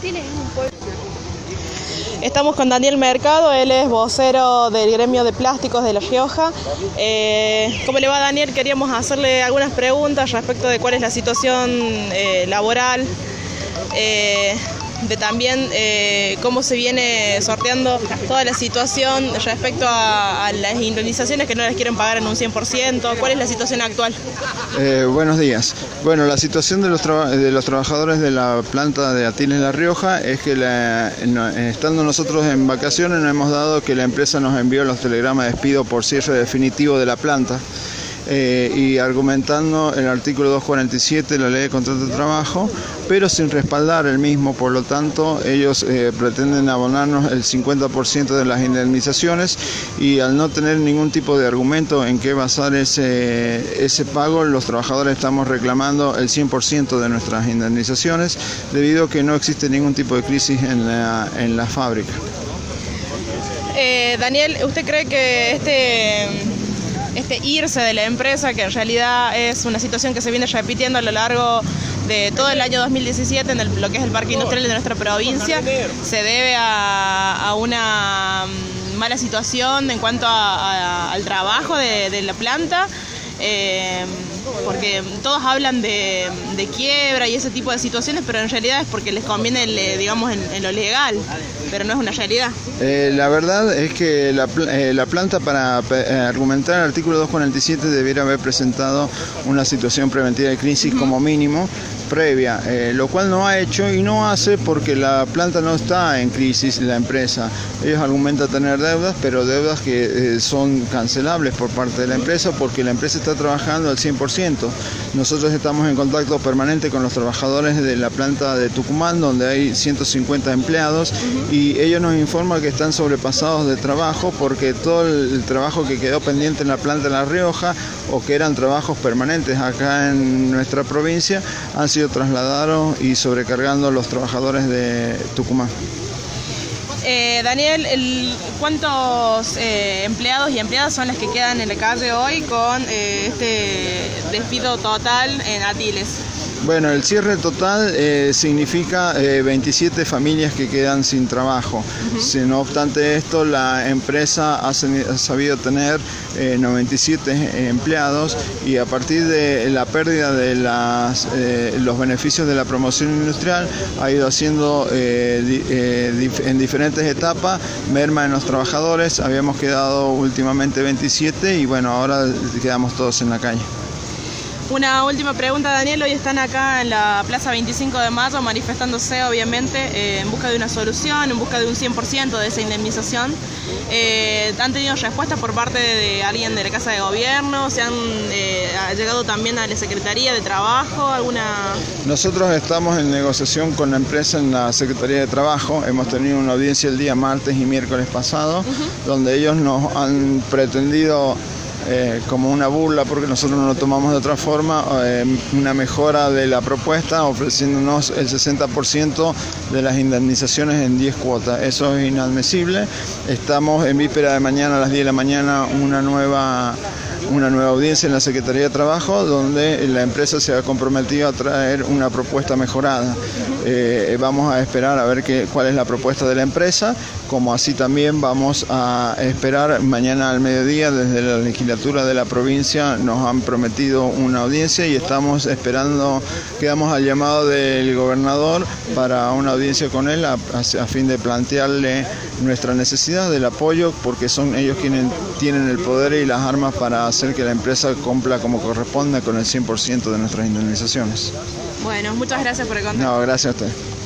Estamos con Daniel Mercado, él es vocero del gremio de plásticos de La Rioja. ¿Cómo le va, Daniel? Queríamos hacerle algunas preguntas respecto de cuál es la situación laboral, de también cómo se viene sorteando toda la situación respecto a las indemnizaciones que no les quieren pagar en un 100%. ¿Cuál es la situación actual? Buenos días. Bueno, la situación de los trabajadores de la planta de Atiles La Rioja es que estando nosotros en vacaciones nos hemos dado que la empresa nos envió los telegramas de despido por cierre definitivo de la planta. Y argumentando el artículo 247 de la Ley de Contrato de Trabajo, pero sin respaldar el mismo. Por lo tanto, ellos pretenden abonarnos el 50% de las indemnizaciones, y al no tener ningún tipo de argumento en qué basar ese pago, los trabajadores estamos reclamando el 100% de nuestras indemnizaciones, debido a que no existe ningún tipo de crisis en la fábrica. Daniel, ¿usted cree que este irse de la empresa, que en realidad es una situación que se viene repitiendo a lo largo de todo el año 2017 en lo que es el parque industrial de nuestra provincia, se debe a una mala situación en cuanto al trabajo de la planta? Porque todos hablan de quiebra y ese tipo de situaciones, pero en realidad es porque les conviene, digamos, en lo legal, pero no es una realidad. La verdad es que la planta, para argumentar el artículo 247, debiera haber presentado una situación preventiva de crisis como mínimo previa, lo cual no ha hecho y no hace porque la planta no está en crisis, la empresa. Ellos argumentan tener deudas, pero deudas que son cancelables por parte de la empresa, porque la empresa está trabajando al 100%. Nosotros estamos en contacto permanente con los trabajadores de la planta de Tucumán, donde hay 150 empleados, y ellos nos informan que están sobrepasados de trabajo porque todo el trabajo que quedó pendiente en la planta de La Rioja, o que eran trabajos permanentes acá en nuestra provincia, han sido trasladados y sobrecargando a los trabajadores de Tucumán. Daniel, ¿cuántos empleados y empleadas son las que quedan en la calle hoy con este despido total en Atiles? Bueno, el cierre total significa 27 familias que quedan sin trabajo. No obstante esto, la empresa ha sabido tener 97 empleados, y a partir de la pérdida de los beneficios de la promoción industrial ha ido haciendo en diferentes etapas merma en los trabajadores. Habíamos quedado últimamente 27 y bueno, ahora quedamos todos en la calle. Una última pregunta, Daniel. Hoy están acá en la Plaza 25 de Mayo manifestándose, obviamente, en busca de una solución, en busca de un 100% de esa indemnización. ¿Han tenido respuesta por parte de alguien de la Casa de Gobierno? ¿Se han llegado también a la Secretaría de Trabajo? Nosotros estamos en negociación con la empresa en la Secretaría de Trabajo. Hemos tenido una audiencia el día martes y miércoles pasado, donde ellos nos han pretendido, como una burla, porque nosotros no lo tomamos de otra forma, una mejora de la propuesta, ofreciéndonos el 60% de las indemnizaciones en 10 cuotas. Eso es inadmisible. Estamos en víspera de mañana a las 10 de la mañana una nueva audiencia en la Secretaría de Trabajo, donde la empresa se ha comprometido a traer una propuesta mejorada. Vamos a esperar a ver cuál es la propuesta de la empresa, como así también vamos a esperar mañana al mediodía. Desde la legislatura de la provincia nos han prometido una audiencia y estamos esperando, quedamos al llamado del gobernador para una audiencia con él a fin de plantearle nuestra necesidad del apoyo, porque son ellos quienes tienen el poder y las armas para hacer que la empresa cumpla como corresponde con el 100% de nuestras indemnizaciones. Bueno, muchas gracias por el contacto. No, gracias a usted.